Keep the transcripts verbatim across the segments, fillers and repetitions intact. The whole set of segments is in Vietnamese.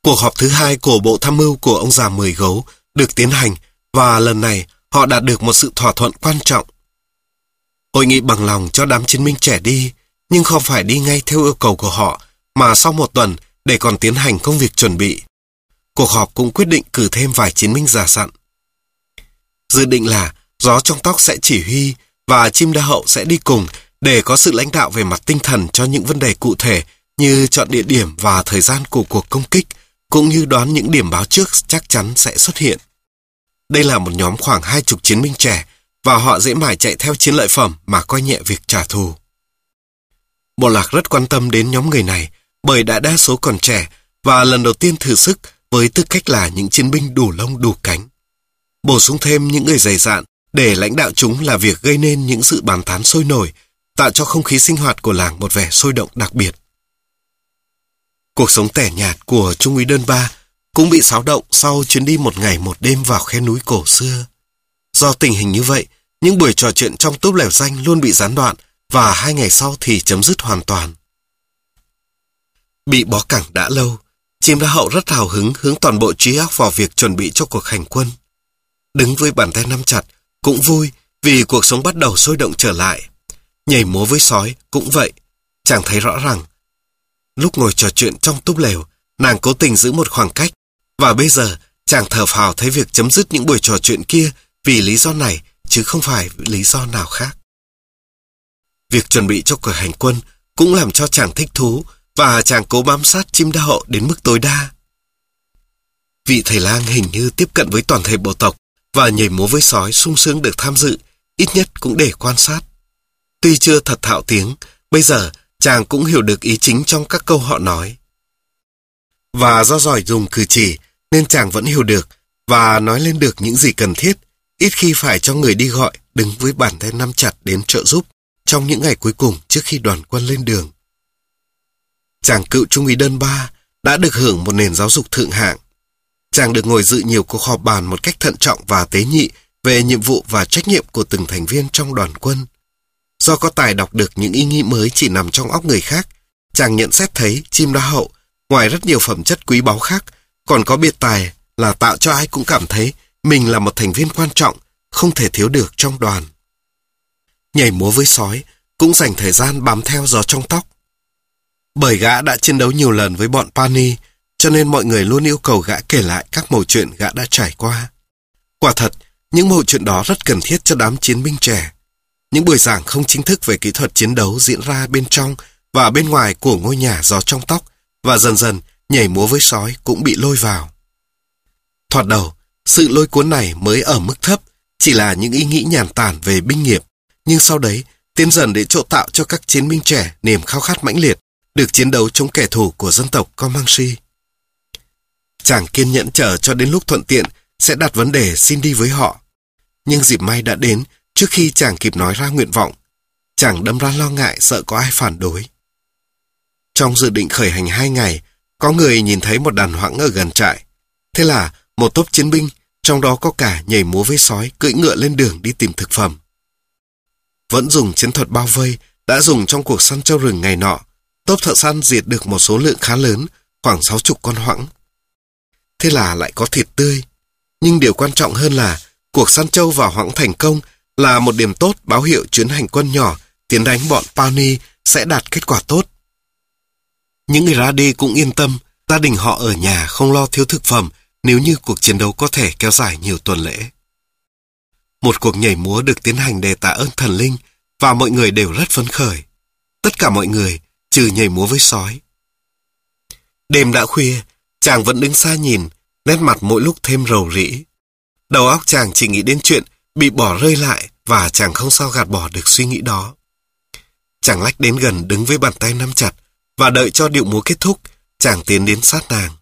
Cuộc họp thứ hai của Bộ Tham mưu của ông già Mười Gấu được tiến hành và lần này họ đạt được một sự thỏa thuận quan trọng. Hội nghị bằng lòng cho đám chiến binh trẻ đi, nhưng không phải đi ngay theo yêu cầu của họ, mà sau một tuần để còn tiến hành công việc chuẩn bị. Cuộc họp cũng quyết định cử thêm vài chiến binh già sặn. Dự định là Gió Trong Tóc sẽ chỉ huy và Chim Đa Hậu sẽ đi cùng để có sự lãnh đạo về mặt tinh thần cho những vấn đề cụ thể như chọn địa điểm và thời gian của cuộc công kích, cũng như đoán những điểm báo trước chắc chắn sẽ xuất hiện. Đây là một nhóm khoảng hai chục chiến binh trẻ và họ dễ mải chạy theo chiến lợi phẩm mà coi nhẹ việc trả thù. Bộ lạc rất quan tâm đến nhóm người này bởi đại đa số còn trẻ và lần đầu tiên thử sức với tư cách là những chiến binh đủ lông đủ cánh. Bổ sung thêm những người dày dạn để lãnh đạo chúng là việc gây nên những sự bàn tán sôi nổi, tạo cho không khí sinh hoạt của làng một vẻ sôi động đặc biệt. Cuộc sống tẻ nhạt của Trung úy Đơn Ba cũng bị xáo động sau chuyến đi một ngày một đêm vào khe núi cổ xưa. Do tình hình như vậy, những buổi trò chuyện trong túp lều danh luôn bị gián đoạn và hai ngày sau thì chấm dứt hoàn toàn. Bị bó cẳng đã lâu, Chim Đa Hậu rất hào hứng hướng toàn bộ trí óc vào việc chuẩn bị cho cuộc hành quân. Đứng với bàn tay nắm chặt cũng vui vì cuộc sống bắt đầu sôi động trở lại. Nhảy múa với sói cũng vậy, chàng thấy rõ ràng. Lúc ngồi trò chuyện trong túp lều, nàng cố tình giữ một khoảng cách, và bây giờ chàng thở phào thấy việc chấm dứt những buổi trò chuyện kia vì lý do này chứ không phải lý do nào khác. Việc chuẩn bị cho cuộc hành quân cũng làm cho chàng thích thú và chàng cố bám sát Chim Đa Hậu đến mức tối đa. Vị thầy lang hình như tiếp cận với toàn thể bộ tộc và nhảy múa với sói sung sướng được tham dự, ít nhất cũng để quan sát. Tuy chưa thật thạo tiếng, bây giờ chàng cũng hiểu được ý chính trong các câu họ nói. Và do giỏi dùng cử chỉ nên chàng vẫn hiểu được và nói lên được những gì cần thiết, ít khi phải cho người đi gọi đứng với bàn tay nắm chặt đến trợ giúp trong những ngày cuối cùng trước khi đoàn quân lên đường. Chàng cựu trung úy Đơn Ba đã được hưởng một nền giáo dục thượng hạng. Chàng được ngồi dự nhiều cuộc họp bàn một cách thận trọng và tế nhị về nhiệm vụ và trách nhiệm của từng thành viên trong đoàn quân. Do có tài đọc được những ý nghĩ mới chỉ nằm trong óc người khác, chàng nhận xét thấy Chim Đa Hậu, ngoài rất nhiều phẩm chất quý báu khác, còn có biệt tài là tạo cho ai cũng cảm thấy mình là một thành viên quan trọng, không thể thiếu được trong đoàn. Nhảy múa với sói cũng dành thời gian bám theo Gió Trong Tóc. Bởi gã đã chiến đấu nhiều lần với bọn Pawnee, cho nên mọi người luôn yêu cầu gã kể lại các mẩu chuyện gã đã trải qua. Quả thật, những mẩu chuyện đó rất cần thiết cho đám chiến binh trẻ. Những buổi giảng không chính thức về kỹ thuật chiến đấu diễn ra bên trong và bên ngoài của ngôi nhà Gió Trong Tóc, và dần dần nhảy múa với sói cũng bị lôi vào. Thoạt đầu, sự lôi cuốn này mới ở mức thấp, chỉ là những ý nghĩ nhàn tản về binh nghiệp, nhưng sau đấy tiến dần để chỗ tạo cho các chiến binh trẻ niềm khao khát mãnh liệt được chiến đấu chống kẻ thù của dân tộc Comanche. Chàng kiên nhẫn chờ cho đến lúc thuận tiện sẽ đặt vấn đề xin đi với họ. Nhưng dịp may đã đến trước khi chàng kịp nói ra nguyện vọng. Chàng đâm ra lo ngại sợ có ai phản đối. Trong dự định khởi hành hai ngày, có người nhìn thấy một đàn hoãng ở gần trại. Thế là một tốp chiến binh, trong đó có cả nhảy múa với sói, cưỡi ngựa lên đường đi tìm thực phẩm. Vẫn dùng chiến thuật bao vây đã dùng trong cuộc săn trâu rừng ngày nọ, tốp thợ săn diệt được một số lượng khá lớn, khoảng sáu chục con hoãng. Thế là lại có thịt tươi. Nhưng điều quan trọng hơn là cuộc săn trâu và hoãng thành công là một điểm tốt báo hiệu chuyến hành quân nhỏ tiến đánh bọn Pawnee sẽ đạt kết quả tốt. Những người ra đi cũng yên tâm, gia đình họ ở nhà không lo thiếu thực phẩm nếu như cuộc chiến đấu có thể kéo dài nhiều tuần lễ. Một cuộc nhảy múa được tiến hành để tạ ơn thần linh và mọi người đều rất phấn khởi. Tất cả mọi người, trừ nhảy múa với sói. Đêm đã khuya, chàng vẫn đứng xa nhìn, nét mặt mỗi lúc thêm rầu rĩ. Đầu óc chàng chỉ nghĩ đến chuyện bị bỏ rơi lại và chàng không sao gạt bỏ được suy nghĩ đó. Chàng lách đến gần đứng với bàn tay nắm chặt và đợi cho điệu múa kết thúc, chàng tiến đến sát nàng.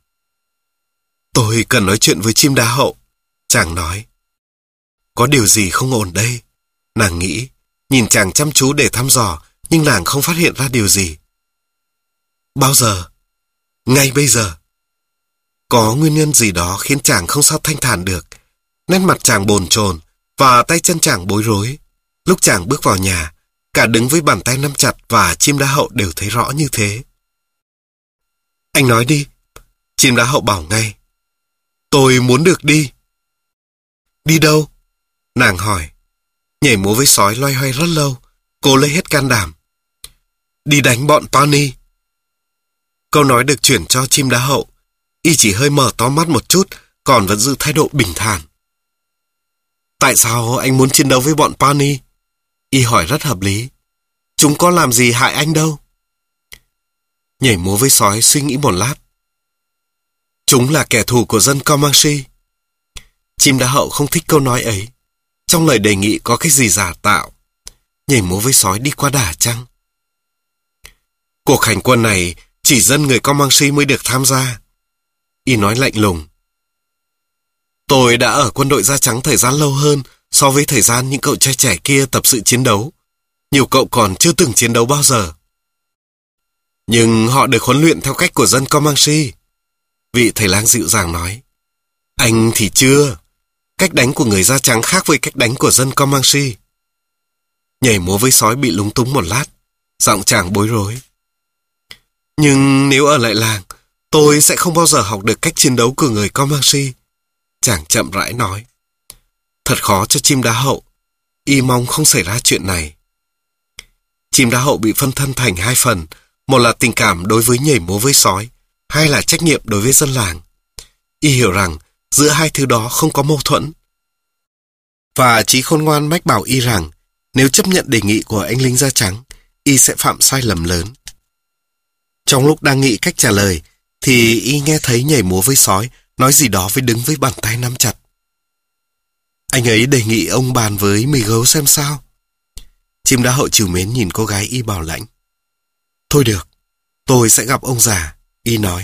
Tôi cần nói chuyện với Chim Đa Hậu, chàng nói. Có điều gì không ổn đây? Nàng nghĩ, nhìn chàng chăm chú để thăm dò, nhưng nàng không phát hiện ra điều gì. Bao giờ? Ngay bây giờ. Có nguyên nhân gì đó khiến chàng không sao thanh thản được. Nét mặt chàng bồn chồn và tay chân chàng bối rối. Lúc chàng bước vào nhà, cả đứng với bàn tay nắm chặt và Chim Đa Hậu đều thấy rõ như thế. Anh nói đi. Chim đá hậu bảo ngay. Tôi muốn được đi. Đi đâu? Nàng hỏi. Nhảy múa với sói loay hoay rất lâu. Cô lấy hết can đảm. Đi đánh bọn Tony. Câu nói được chuyển cho chim đá hậu. Y chỉ hơi mở to mắt một chút, còn vẫn giữ thái độ bình thản. Tại sao anh muốn chiến đấu với bọn Tony? Y hỏi rất hợp lý. Chúng có làm gì hại anh đâu. Nhảy múa với sói suy nghĩ một lát. Chúng là kẻ thù của dân Comanche. Chim đá hậu không thích câu nói ấy. Trong lời đề nghị có cái gì giả tạo. Nhảy múa với sói đi qua đà chăng? Cuộc hành quân này chỉ dân người Comanche mới được tham gia. Y nói lạnh lùng. Tôi đã ở quân đội da trắng thời gian lâu hơn so với thời gian những cậu trai trẻ kia tập sự chiến đấu. Nhiều cậu còn chưa từng chiến đấu bao giờ. Nhưng họ được huấn luyện theo cách của dân Comanche. Vị thầy lang dịu dàng nói. Anh thì chưa. Cách đánh của người da trắng khác với cách đánh của dân Comanche. Nhảy múa với sói bị lúng túng một lát. Giọng chàng bối rối. Nhưng nếu ở lại làng, tôi sẽ không bao giờ học được cách chiến đấu của người Comanche. Chàng chậm rãi nói. Thật khó cho chim đá hậu. Y mong không xảy ra chuyện này. Chim đá hậu bị phân thân thành hai phần. Một là tình cảm đối với nhảy múa với sói, hai là trách nhiệm đối với dân làng. Y hiểu rằng giữa hai thứ đó không có mâu thuẫn. Và trí khôn ngoan mách bảo Y rằng nếu chấp nhận đề nghị của anh lính da trắng, Y sẽ phạm sai lầm lớn. Trong lúc đang nghĩ cách trả lời, thì Y nghe thấy nhảy múa với sói nói gì đó với đứng với bàn tay nắm chặt. Anh ấy đề nghị ông bàn với mì gấu xem sao. Chim đá hậu trìu mến nhìn cô gái Y bảo lãnh. Thôi được, tôi sẽ gặp ông già, Y nói.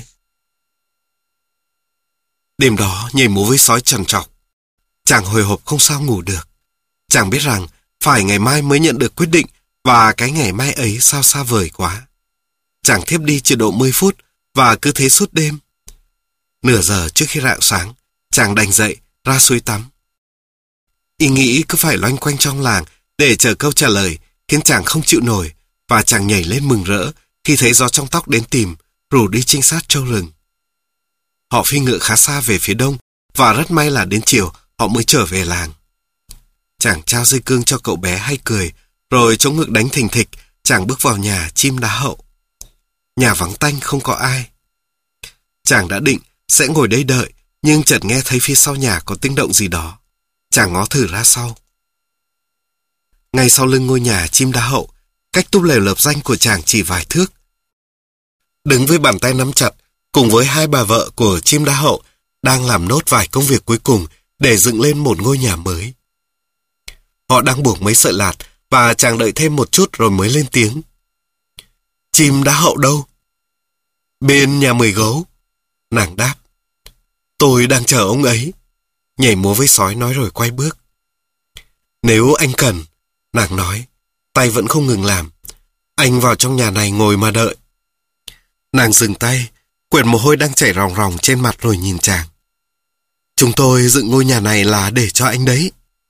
Đêm đó nhảy múa với sói trằn trọc. Chàng hồi hộp không sao ngủ được. Chàng biết rằng phải ngày mai mới nhận được quyết định, và cái ngày mai ấy sao xa vời quá. Chàng thiếp đi chưa độ mười phút và cứ thế suốt đêm. Nửa giờ trước khi rạng sáng, chàng đành dậy ra suối tắm. Y nghĩ cứ phải loanh quanh trong làng để chờ câu trả lời khiến chàng không chịu nổi, và chàng nhảy lên mừng rỡ khi thấy gió trong tóc đến tìm, rủ đi trinh sát châu rừng. Họ phi ngựa khá xa về phía đông, và rất may là đến chiều họ mới trở về làng. Chàng trao dây cương cho cậu bé hay cười, rồi chống ngực đánh thình thịch, chàng bước vào nhà chim đá hậu. Nhà vắng tanh không có ai. Chàng đã định sẽ ngồi đây đợi, nhưng chợt nghe thấy phía sau nhà có tiếng động gì đó. Chàng ngó thử ra sau. Ngay sau lưng ngôi nhà chim đá hậu, cách túp lều lợp danh của chàng chỉ vài thước. Đứng với bàn tay nắm chặt, cùng với hai bà vợ của chim đá hậu, đang làm nốt vài công việc cuối cùng để dựng lên một ngôi nhà mới. Họ đang buộc mấy sợi lạt, và chàng đợi thêm một chút rồi mới lên tiếng. Chim đá hậu đâu? Bên nhà mười gấu. Nàng đáp. Tôi đang chờ ông ấy. Nhảy múa với sói nói rồi quay bước. Nếu anh cần, nàng nói, tay vẫn không ngừng làm. Anh vào trong nhà này ngồi mà đợi. Nàng dừng tay, quệt mồ hôi đang chảy ròng ròng trên mặt rồi nhìn chàng. Chúng tôi dựng ngôi nhà này là để cho anh đấy.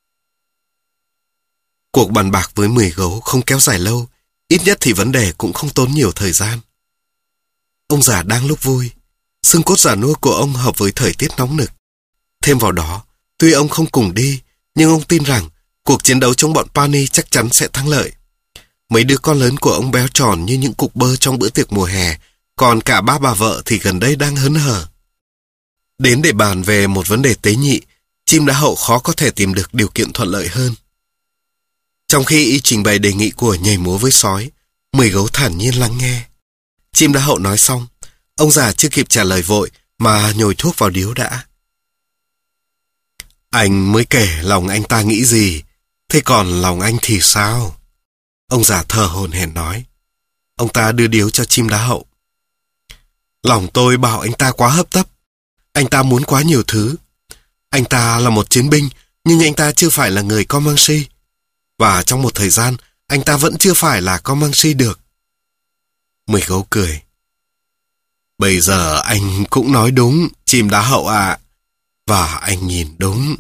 Cuộc bàn bạc với mười gấu không kéo dài lâu, ít nhất thì vấn đề cũng không tốn nhiều thời gian. Ông già đang lúc vui, xương cốt già nua của ông hợp với thời tiết nóng nực. Thêm vào đó, tuy ông không cùng đi, nhưng ông tin rằng cuộc chiến đấu chống bọn Pawnee chắc chắn sẽ thắng lợi. Mấy đứa con lớn của ông béo tròn như những cục bơ trong bữa tiệc mùa hè, còn cả ba bà vợ thì gần đây đang hớn hở. Đến để bàn về một vấn đề tế nhị, chim đá hậu khó có thể tìm được điều kiện thuận lợi hơn. Trong khi y trình bày đề nghị của nhảy múa với sói, mười gấu thản nhiên lắng nghe. Chim đá hậu nói xong, ông già chưa kịp trả lời vội mà nhồi thuốc vào điếu đã. Anh mới kể lòng anh ta nghĩ gì, thế còn lòng anh thì sao? Ông già thở hổn hển nói. Ông ta đưa điếu cho chim đá hậu. Lòng tôi bảo anh ta quá hấp tấp. Anh ta muốn quá nhiều thứ. Anh ta là một chiến binh, nhưng anh ta chưa phải là người Comanche. Và trong một thời gian, anh ta vẫn chưa phải là Comanche được. Mười gấu cười. Bây giờ anh cũng nói đúng, chim đá hậu ạ. À. Và anh nhìn đúng.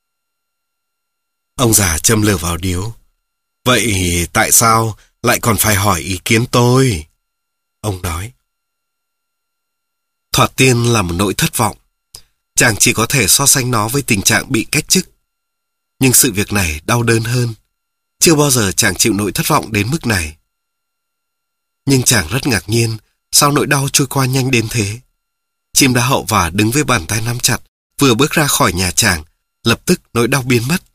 Ông già châm lửa vào điếu. Vậy tại sao lại còn phải hỏi ý kiến tôi? Ông nói. Thoạt tiên là một nỗi thất vọng. Chàng chỉ có thể so sánh nó với tình trạng bị cách chức. Nhưng sự việc này đau đớn hơn. Chưa bao giờ chàng chịu nỗi thất vọng đến mức này. Nhưng chàng rất ngạc nhiên, sao nỗi đau trôi qua nhanh đến thế. Chim đá hậu và đứng với bàn tay nắm chặt, vừa bước ra khỏi nhà chàng, lập tức nỗi đau biến mất.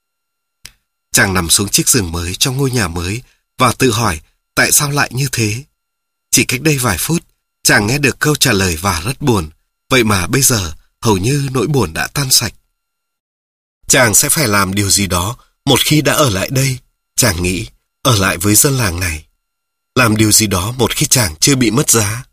Chàng nằm xuống chiếc giường mới trong ngôi nhà mới và tự hỏi tại sao lại như thế. Chỉ cách đây vài phút, chàng nghe được câu trả lời và rất buồn, vậy mà bây giờ hầu như nỗi buồn đã tan sạch. Chàng sẽ phải làm điều gì đó một khi đã ở lại đây, chàng nghĩ, ở lại với dân làng này. Làm điều gì đó một khi chàng chưa bị mất giá.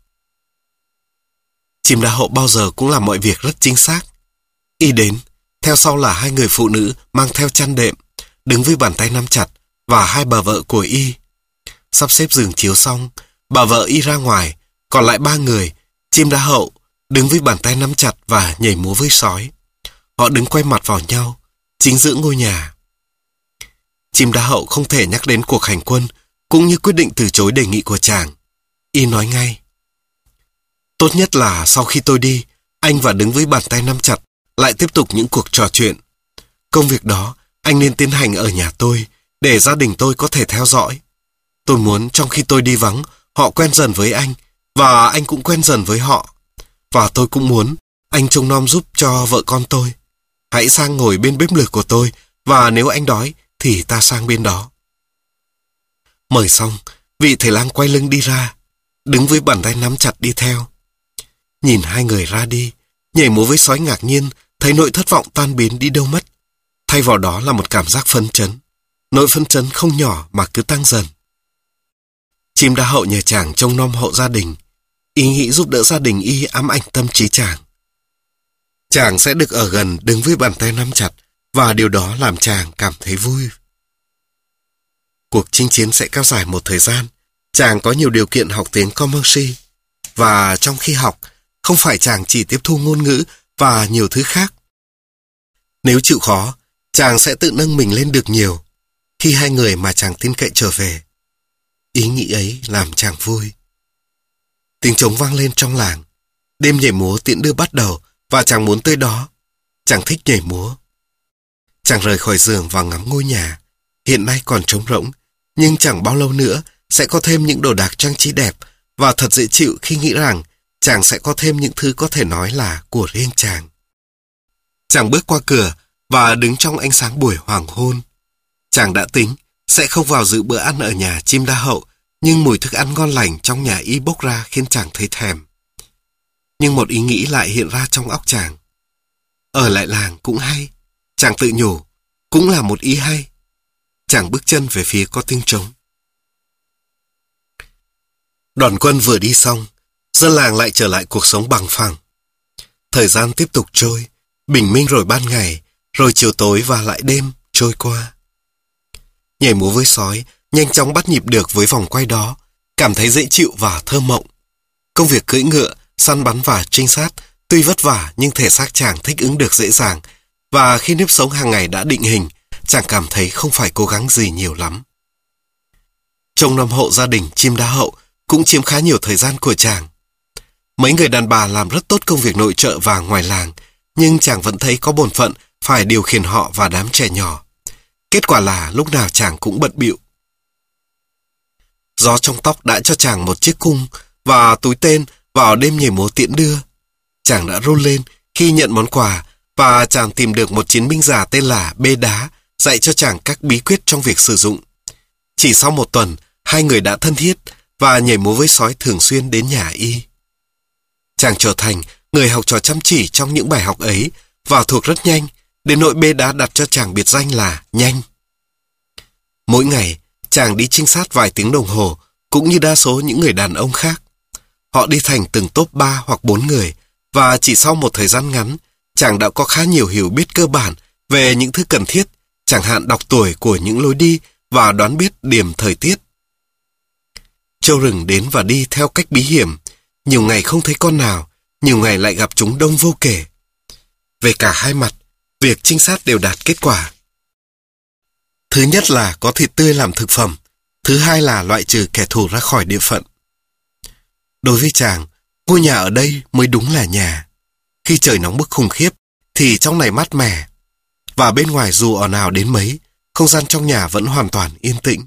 Chim đá hậu bao giờ cũng làm mọi việc rất chính xác. Y đến, theo sau là hai người phụ nữ mang theo chăn đệm, đứng với bàn tay nắm chặt, và hai bà vợ của Y. Sắp xếp giường chiếu xong, bà vợ Y ra ngoài, còn lại ba người, chim đá hậu, đứng với bàn tay nắm chặt và nhảy múa với sói. Họ đứng quay mặt vào nhau, chính giữa ngôi nhà. Chim đá hậu không thể nhắc đến cuộc hành quân, cũng như quyết định từ chối đề nghị của chàng. Y nói ngay: tốt nhất là sau khi tôi đi, anh và đứng với bàn tay nắm chặt, lại tiếp tục những cuộc trò chuyện. Công việc đó, anh nên tiến hành ở nhà tôi, để gia đình tôi có thể theo dõi. Tôi muốn trong khi tôi đi vắng, họ quen dần với anh, và anh cũng quen dần với họ. Và tôi cũng muốn anh trông nom giúp cho vợ con tôi. Hãy sang ngồi bên bếp lửa của tôi, và nếu anh đói, thì ta sang bên đó. Mời xong, vị thầy lang quay lưng đi ra, đứng với bàn tay nắm chặt đi theo. Nhìn hai người ra đi, nhảy múa với sói ngạc nhiên, thấy nỗi thất vọng tan biến đi đâu mất. Thay vào đó là một cảm giác phấn chấn. Nỗi phấn chấn không nhỏ mà cứ tăng dần. Chim đá hậu nhờ chàng trông nom hộ gia đình. Ý nghĩ giúp đỡ gia đình Y ám ảnh tâm trí chàng. Chàng sẽ được ở gần đứng với bàn tay nắm chặt, và điều đó làm chàng cảm thấy vui. Cuộc chinh chiến sẽ kéo dài một thời gian. Chàng có nhiều điều kiện học tiếng Commercy. Và trong khi học, không phải chàng chỉ tiếp thu ngôn ngữ và nhiều thứ khác. Nếu chịu khó, chàng sẽ tự nâng mình lên được nhiều khi hai người mà chàng tin cậy trở về. Ý nghĩ ấy làm chàng vui. Tiếng trống vang lên trong làng. Đêm nhảy múa tiễn đưa bắt đầu, và chàng muốn tới đó. Chàng thích nhảy múa. Chàng rời khỏi giường và ngắm ngôi nhà. Hiện nay còn trống rỗng, nhưng chẳng bao lâu nữa sẽ có thêm những đồ đạc trang trí đẹp, và thật dễ chịu khi nghĩ rằng chàng sẽ có thêm những thứ có thể nói là của riêng chàng. Chàng bước qua cửa và đứng trong ánh sáng buổi hoàng hôn. Chàng đã tính sẽ không vào dự bữa ăn ở nhà chim đá hậu, nhưng mùi thức ăn ngon lành trong nhà Y bốc ra khiến chàng thấy thèm. Nhưng một ý nghĩ lại hiện ra trong óc chàng. Ở lại làng cũng hay, chàng tự nhủ, cũng là một ý hay. Chàng bước chân về phía có tiếng trống. Đoàn quân vừa đi xong, dân làng lại trở lại cuộc sống bằng phẳng. Thời gian tiếp tục trôi, bình minh rồi ban ngày, rồi chiều tối và lại đêm trôi qua. Nhảy múa với sói nhanh chóng bắt nhịp được với vòng quay đó, cảm thấy dễ chịu và thơ mộng. Công việc cưỡi ngựa, săn bắn và trinh sát tuy vất vả nhưng thể xác chàng thích ứng được dễ dàng, và khi nếp sống hàng ngày đã định hình, chàng cảm thấy không phải cố gắng gì nhiều lắm. Trông nom hộ gia đình chim đá hậu cũng chiếm khá nhiều thời gian của chàng. Mấy người đàn bà làm rất tốt công việc nội trợ và ngoài làng, nhưng chàng vẫn thấy có bổn phận phải điều khiển họ và đám trẻ nhỏ. Kết quả là lúc nào chàng cũng bận bịu. Gió trong tóc đã cho chàng một chiếc cung và túi tên vào đêm nhảy múa tiễn đưa. Chàng đã run lên khi nhận món quà, và chàng tìm được một chiến binh già tên là Bê Đá dạy cho chàng các bí quyết trong việc sử dụng. Chỉ sau một tuần, hai người đã thân thiết và nhảy múa với sói thường xuyên đến nhà Y. Chàng trở thành người học trò chăm chỉ trong những bài học ấy và thuộc rất nhanh, đến nỗi Bê Đá đặt cho chàng biệt danh là Nhanh. Mỗi ngày, chàng đi trinh sát vài tiếng đồng hồ, cũng như đa số những người đàn ông khác. Họ đi thành từng tốp ba hoặc bốn người, và chỉ sau một thời gian ngắn, chàng đã có khá nhiều hiểu biết cơ bản về những thứ cần thiết, chẳng hạn đọc tuổi của những lối đi và đoán biết điểm thời tiết. Trâu rừng đến và đi theo cách bí hiểm, nhiều ngày không thấy con nào, nhiều ngày lại gặp chúng đông vô kể. Về cả hai mặt, việc trinh sát đều đạt kết quả. Thứ nhất là có thịt tươi làm thực phẩm, thứ hai là loại trừ kẻ thù ra khỏi địa phận. Đối với chàng, Ngôi nhà ở đây mới đúng là nhà. Khi trời nóng bức khủng khiếp, thì trong này mát mẻ. Và bên ngoài dù ồn ào đến mấy, không gian trong nhà vẫn hoàn toàn yên tĩnh.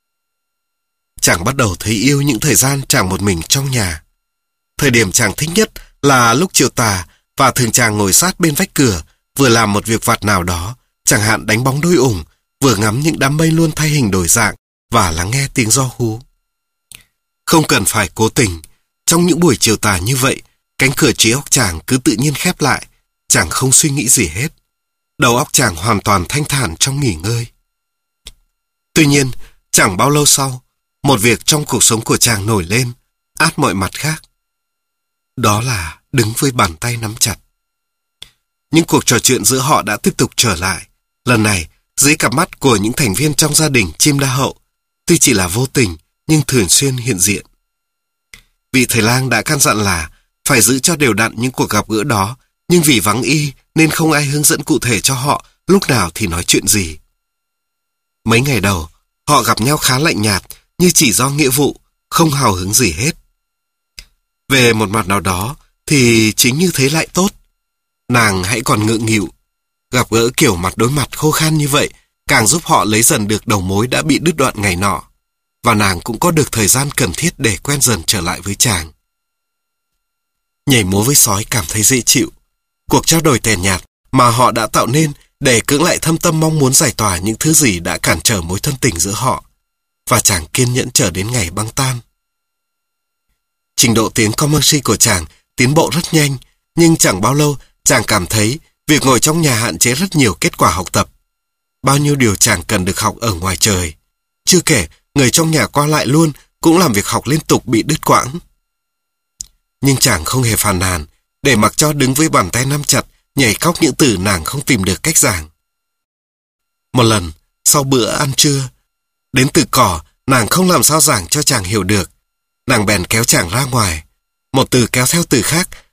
Chàng bắt đầu thấy yêu những thời gian chàng một mình trong nhà. Thời điểm chàng thích nhất là lúc chiều tà, và thường chàng ngồi sát bên vách cửa, vừa làm một việc vặt nào đó, chẳng hạn đánh bóng đôi ủng, vừa ngắm những đám mây luôn thay hình đổi dạng và lắng nghe tiếng gió hú. Không cần phải cố tình, trong những buổi chiều tà như vậy, cánh cửa trí óc chàng cứ tự nhiên khép lại, chàng không suy nghĩ gì hết. Đầu óc chàng hoàn toàn thanh thản trong nghỉ ngơi. Tuy nhiên, chẳng bao lâu sau, một việc trong cuộc sống của chàng nổi lên, át mọi mặt khác. Đó là đứng với bàn tay nắm chặt. Những cuộc trò chuyện giữa họ đã tiếp tục trở lại, lần này dưới cặp mắt của những thành viên trong gia đình Chim Đa Hậu, tuy chỉ là vô tình nhưng thường xuyên hiện diện. Vị thầy lang đã căn dặn là phải giữ cho đều đặn những cuộc gặp gỡ đó, nhưng vì vắng y nên không ai hướng dẫn cụ thể cho họ lúc nào thì nói chuyện gì. Mấy ngày đầu, họ gặp nhau khá lạnh nhạt, như chỉ do nghĩa vụ, không hào hứng gì hết. Về một mặt nào đó thì chính như thế lại tốt. Nàng hãy còn ngượng nghịu. Gặp gỡ kiểu mặt đối mặt khô khan như vậy càng giúp họ lấy dần được đầu mối đã bị đứt đoạn ngày nọ. Và nàng cũng có được thời gian cần thiết để quen dần trở lại với chàng. Nhảy múa với sói cảm thấy dễ chịu. Cuộc trao đổi tẻ nhạt mà họ đã tạo nên để cưỡng lại thâm tâm mong muốn giải tỏa những thứ gì đã cản trở mối thân tình giữa họ. Và chàng kiên nhẫn chờ đến ngày băng tan. Trình độ tiếng Commercy của chàng tiến bộ rất nhanh, nhưng chẳng bao lâu chàng cảm thấy việc ngồi trong nhà hạn chế rất nhiều kết quả học tập. Bao nhiêu điều chàng cần được học ở ngoài trời. Chưa kể, người trong nhà qua lại luôn cũng làm việc học liên tục bị đứt quãng. Nhưng chàng không hề phàn nàn, để mặc cho đứng với bàn tay nắm chặt, nhảy khóc những từ nàng không tìm được cách giảng. Một lần, sau bữa ăn trưa, đến từ cỏ, nàng không làm sao giảng cho chàng hiểu được. Nàng bèn kéo chàng ra ngoài. Một từ kéo theo từ khác,